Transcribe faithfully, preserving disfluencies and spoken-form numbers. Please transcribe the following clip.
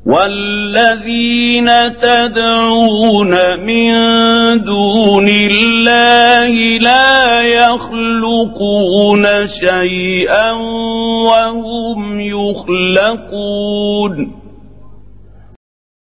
والذين تدعون من دون الله لا يخلقون شيئا وهم يخلقون